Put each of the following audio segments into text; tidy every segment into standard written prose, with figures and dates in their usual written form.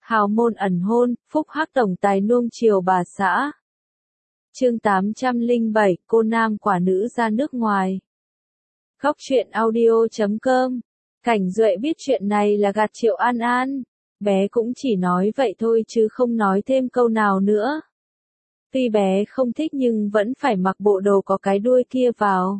Hào môn ẩn hôn, phúc hắc tổng tài nuông chiều bà xã. Chương 807, cô nam quả nữ ra nước ngoài. Góc truyện audio.com. Cảnh Duệ biết chuyện này là gạt Triệu An An. Bé cũng chỉ nói vậy thôi chứ không nói thêm câu nào nữa. Tuy bé không thích nhưng vẫn phải mặc bộ đồ có cái đuôi kia vào.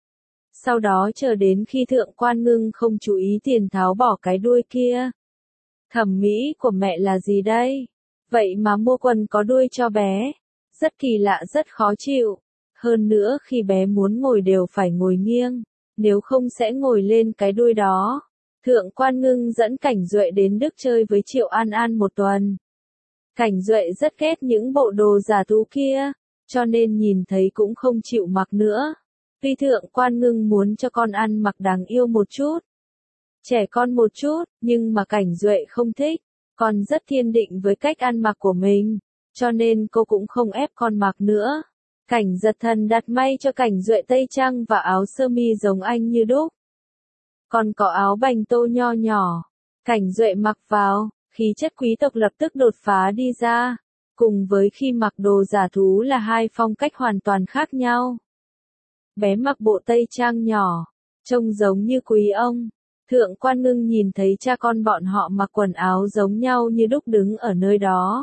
Sau đó chờ đến khi Thượng Quan Ngưng không chú ý tiền tháo bỏ cái đuôi kia. Thẩm mỹ của mẹ là gì đây? Vậy mà mua quần có đuôi cho bé. Rất kỳ lạ, rất khó chịu. Hơn nữa khi bé muốn ngồi đều phải ngồi nghiêng, nếu không sẽ ngồi lên cái đuôi đó. Thượng Quan Ngưng dẫn Cảnh Duệ đến Đức chơi với Triệu An An một tuần. Cảnh Duệ rất ghét những bộ đồ giả thú kia, cho nên nhìn thấy cũng không chịu mặc nữa. Tuy Thượng Quan Ngưng muốn cho con ăn mặc đáng yêu một chút, trẻ con một chút, nhưng mà Cảnh Duệ không thích, con rất thiên định với cách ăn mặc của mình, cho nên cô cũng không ép con mặc nữa. Cảnh Giật Thần đặt may cho Cảnh Duệ tây trang và áo sơ mi giống anh như đúc. Còn có áo bành tô nho nhỏ, Cảnh Duệ mặc vào, khí chất quý tộc lập tức đột phá đi ra, cùng với khi mặc đồ giả thú là hai phong cách hoàn toàn khác nhau. Bé mặc bộ tây trang nhỏ, trông giống như quý ông. Thượng Quan Ngưng nhìn thấy cha con bọn họ mặc quần áo giống nhau như đúc đứng ở nơi đó.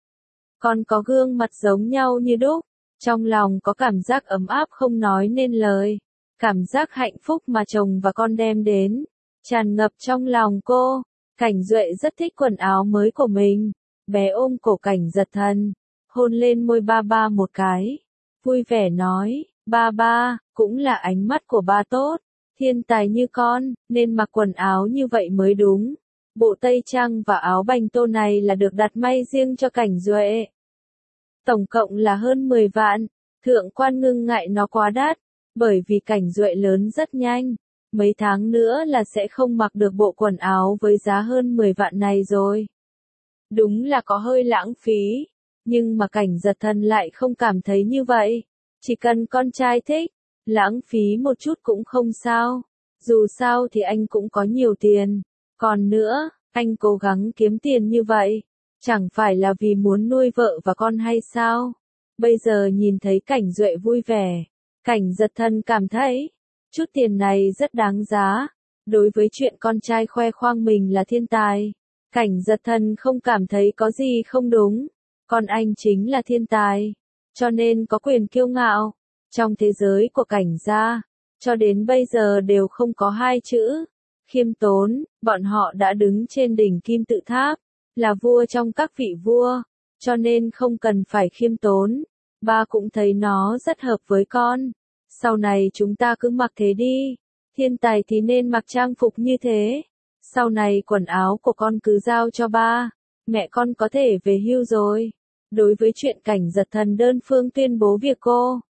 Còn có gương mặt giống nhau như đúc, trong lòng có cảm giác ấm áp không nói nên lời. Cảm giác hạnh phúc mà chồng và con đem đến, tràn ngập trong lòng cô. Cảnh Duệ rất thích quần áo mới của mình. Bé ôm cổ Cảnh Giật Thần, hôn lên môi ba ba một cái. Vui vẻ nói, ba ba, cũng là ánh mắt của ba tốt. Thiên tài như con, nên mặc quần áo như vậy mới đúng. Bộ tây trang và áo bành tô này là được đặt may riêng cho Cảnh Duệ. Tổng cộng là hơn 10 vạn. Thượng Quan Ngưng ngại nó quá đắt, bởi vì Cảnh Duệ lớn rất nhanh. Mấy tháng nữa là sẽ không mặc được bộ quần áo với giá hơn 10 vạn này rồi. Đúng là có hơi lãng phí, nhưng mà Cảnh Giật Thần lại không cảm thấy như vậy. Chỉ cần con trai thích, lãng phí một chút cũng không sao. Dù sao thì anh cũng có nhiều tiền. Còn nữa, anh cố gắng kiếm tiền như vậy, chẳng phải là vì muốn nuôi vợ và con hay sao? Bây giờ nhìn thấy Cảnh Duệ vui vẻ, Cảnh Giật Thần cảm thấy, chút tiền này rất đáng giá. Đối với chuyện con trai khoe khoang mình là thiên tài, Cảnh Giật Thần không cảm thấy có gì không đúng. Con anh chính là thiên tài, cho nên có quyền kiêu ngạo. Trong thế giới của Cảnh gia, cho đến bây giờ đều không có hai chữ khiêm tốn. Bọn họ đã đứng trên đỉnh kim tự tháp, là vua trong các vị vua, cho nên không cần phải khiêm tốn. Ba cũng thấy nó rất hợp với con. Sau này chúng ta cứ mặc thế đi. Thiên tài thì nên mặc trang phục như thế. Sau này quần áo của con cứ giao cho ba. Mẹ con có thể về hưu rồi. Đối với chuyện Cảnh Giật Thần đơn phương tuyên bố việc cô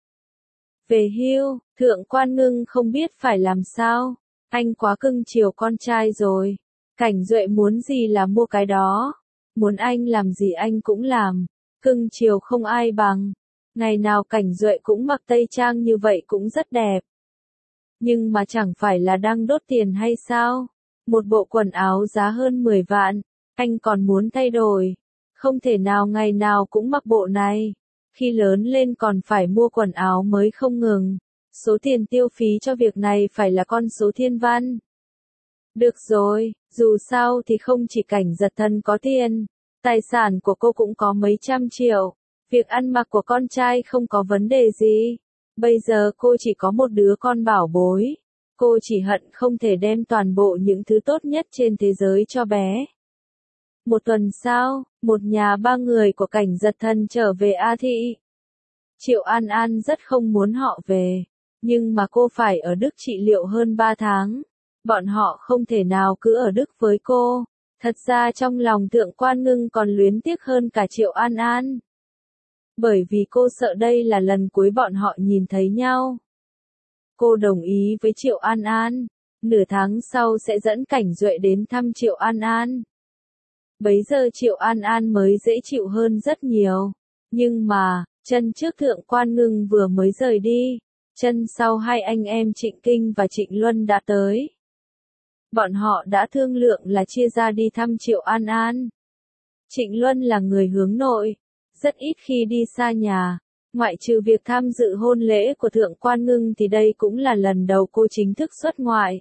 về hưu, Thượng Quan Ngưng không biết phải làm sao. Anh quá cưng chiều con trai rồi. Cảnh Duệ muốn gì là mua cái đó. Muốn anh làm gì anh cũng làm. Cưng chiều không ai bằng. Ngày nào Cảnh Duệ cũng mặc tây trang như vậy cũng rất đẹp. Nhưng mà chẳng phải là đang đốt tiền hay sao? Một bộ quần áo giá hơn 10 vạn, anh còn muốn thay đổi. Không thể nào ngày nào cũng mặc bộ này. Khi lớn lên còn phải mua quần áo mới không ngừng. Số tiền tiêu phí cho việc này phải là con số thiên văn. Được rồi, dù sao thì không chỉ Cảnh Giật Thần có tiền. Tài sản của cô cũng có mấy trăm triệu. Việc ăn mặc của con trai không có vấn đề gì. Bây giờ cô chỉ có một đứa con bảo bối. Cô chỉ hận không thể đem toàn bộ những thứ tốt nhất trên thế giới cho bé. Một tuần sau, một nhà ba người của Cảnh Giật Thần trở về A Thị. Triệu An An rất không muốn họ về, nhưng mà cô phải ở Đức trị liệu hơn 3 tháng. Bọn họ không thể nào cứ ở Đức với cô. Thật ra trong lòng Thượng Quan Ngưng còn luyến tiếc hơn cả Triệu An An. Bởi vì cô sợ đây là lần cuối bọn họ nhìn thấy nhau. Cô đồng ý với Triệu An An. Nửa tháng sau sẽ dẫn Cảnh Duệ đến thăm Triệu An An. Bấy giờ Triệu An An mới dễ chịu hơn rất nhiều. Nhưng mà, chân trước Thượng Quan Ngưng vừa mới rời đi, chân sau hai anh em Trịnh Kinh và Trịnh Luân đã tới. Bọn họ đã thương lượng là chia ra đi thăm Triệu An An. Trịnh Luân là người hướng nội, rất ít khi đi xa nhà. Ngoại trừ việc tham dự hôn lễ của Thượng quan Ngưng thì đây cũng là lần đầu cô chính thức xuất ngoại.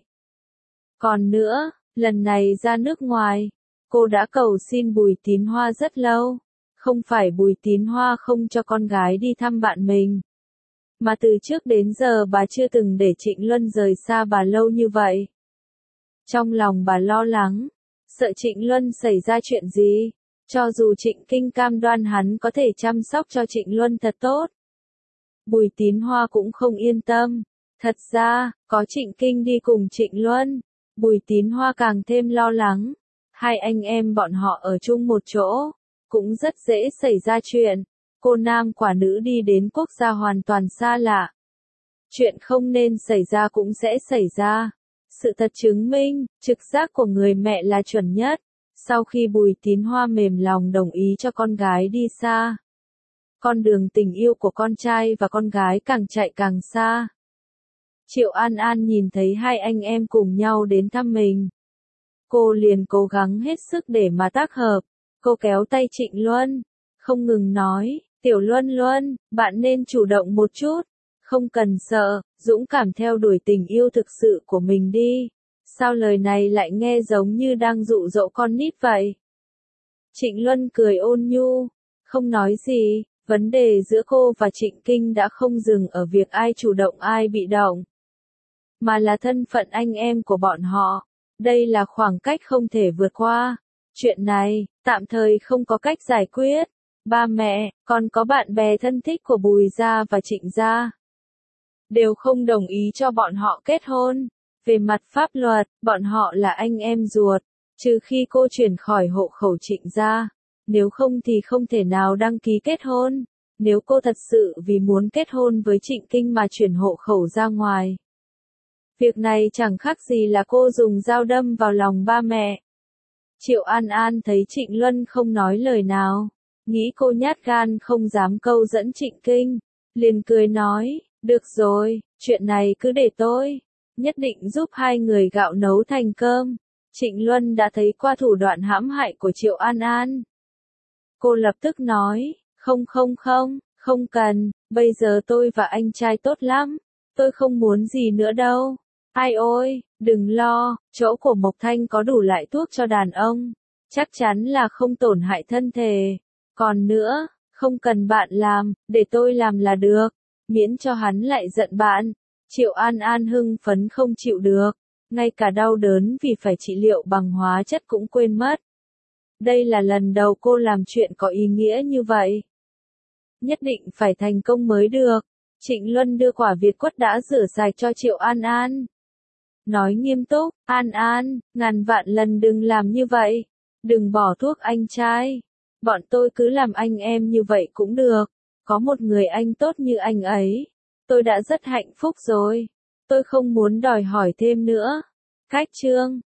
Còn nữa, lần này ra nước ngoài, cô đã cầu xin Bùi Tín Hoa rất lâu. Không phải Bùi Tín Hoa không cho con gái đi thăm bạn mình, mà từ trước đến giờ bà chưa từng để Trịnh Luân rời xa bà lâu như vậy. Trong lòng bà lo lắng, sợ Trịnh Luân xảy ra chuyện gì, cho dù Trịnh Kinh cam đoan hắn có thể chăm sóc cho Trịnh Luân thật tốt. Bùi Tín Hoa cũng không yên tâm, thật ra, có Trịnh Kinh đi cùng Trịnh Luân, Bùi Tín Hoa càng thêm lo lắng. Hai anh em bọn họ ở chung một chỗ, cũng rất dễ xảy ra chuyện. Cô nam quả nữ đi đến quốc gia hoàn toàn xa lạ. Chuyện không nên xảy ra cũng sẽ xảy ra. Sự thật chứng minh, trực giác của người mẹ là chuẩn nhất. Sau khi Bùi Tín Hoa mềm lòng đồng ý cho con gái đi xa, con đường tình yêu của con trai và con gái càng chạy càng xa. Triệu An An nhìn thấy hai anh em cùng nhau đến thăm mình, cô liền cố gắng hết sức để mà tác hợp. Cô kéo tay Trịnh Luân, không ngừng nói, Tiểu Luân Luân, bạn nên chủ động một chút, không cần sợ, dũng cảm theo đuổi tình yêu thực sự của mình đi. Sao lời này lại nghe giống như đang dụ dỗ con nít vậy? Trịnh Luân cười ôn nhu, không nói gì, vấn đề giữa cô và Trịnh Kinh đã không dừng ở việc ai chủ động ai bị động, mà là thân phận anh em của bọn họ. Đây là khoảng cách không thể vượt qua. Chuyện này, tạm thời không có cách giải quyết. Ba mẹ, còn có bạn bè thân thích của Bùi gia và Trịnh gia, đều không đồng ý cho bọn họ kết hôn. Về mặt pháp luật, bọn họ là anh em ruột, trừ khi cô chuyển khỏi hộ khẩu Trịnh gia, nếu không thì không thể nào đăng ký kết hôn. Nếu cô thật sự vì muốn kết hôn với Trịnh Kinh mà chuyển hộ khẩu ra ngoài, việc này chẳng khác gì là cô dùng dao đâm vào lòng ba mẹ. Triệu An An thấy Trịnh Luân không nói lời nào, nghĩ cô nhát gan không dám câu dẫn Trịnh Kinh, liền cười nói, được rồi, chuyện này cứ để tôi, nhất định giúp hai người gạo nấu thành cơm. Trịnh Luân đã thấy qua thủ đoạn hãm hại của Triệu An An. Cô lập tức nói, không cần, bây giờ tôi và anh trai tốt lắm, tôi không muốn gì nữa đâu. Ai ôi, đừng lo, chỗ của Mộc Thanh có đủ loại thuốc cho đàn ông, chắc chắn là không tổn hại thân thể. Còn nữa, không cần bạn làm, để tôi làm là được, miễn cho hắn lại giận bạn. Triệu An An hưng phấn không chịu được, ngay cả đau đớn vì phải trị liệu bằng hóa chất cũng quên mất. Đây là lần đầu cô làm chuyện có ý nghĩa như vậy. Nhất định phải thành công mới được. Trịnh Luân đưa quả Việt quất đã rửa sạch cho Triệu An An, nói nghiêm túc, An An, ngàn vạn lần đừng làm như vậy, đừng bỏ thuốc anh trai, bọn tôi cứ làm anh em như vậy cũng được, có một người anh tốt như anh ấy, tôi đã rất hạnh phúc rồi, tôi không muốn đòi hỏi thêm nữa. Cách chương